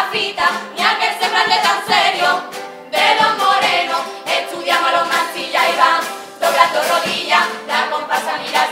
gafita, ni aquel semblante tan serio de los morenos. Estudiamos a los mancillas y van doblando rodillas, la comparsa mira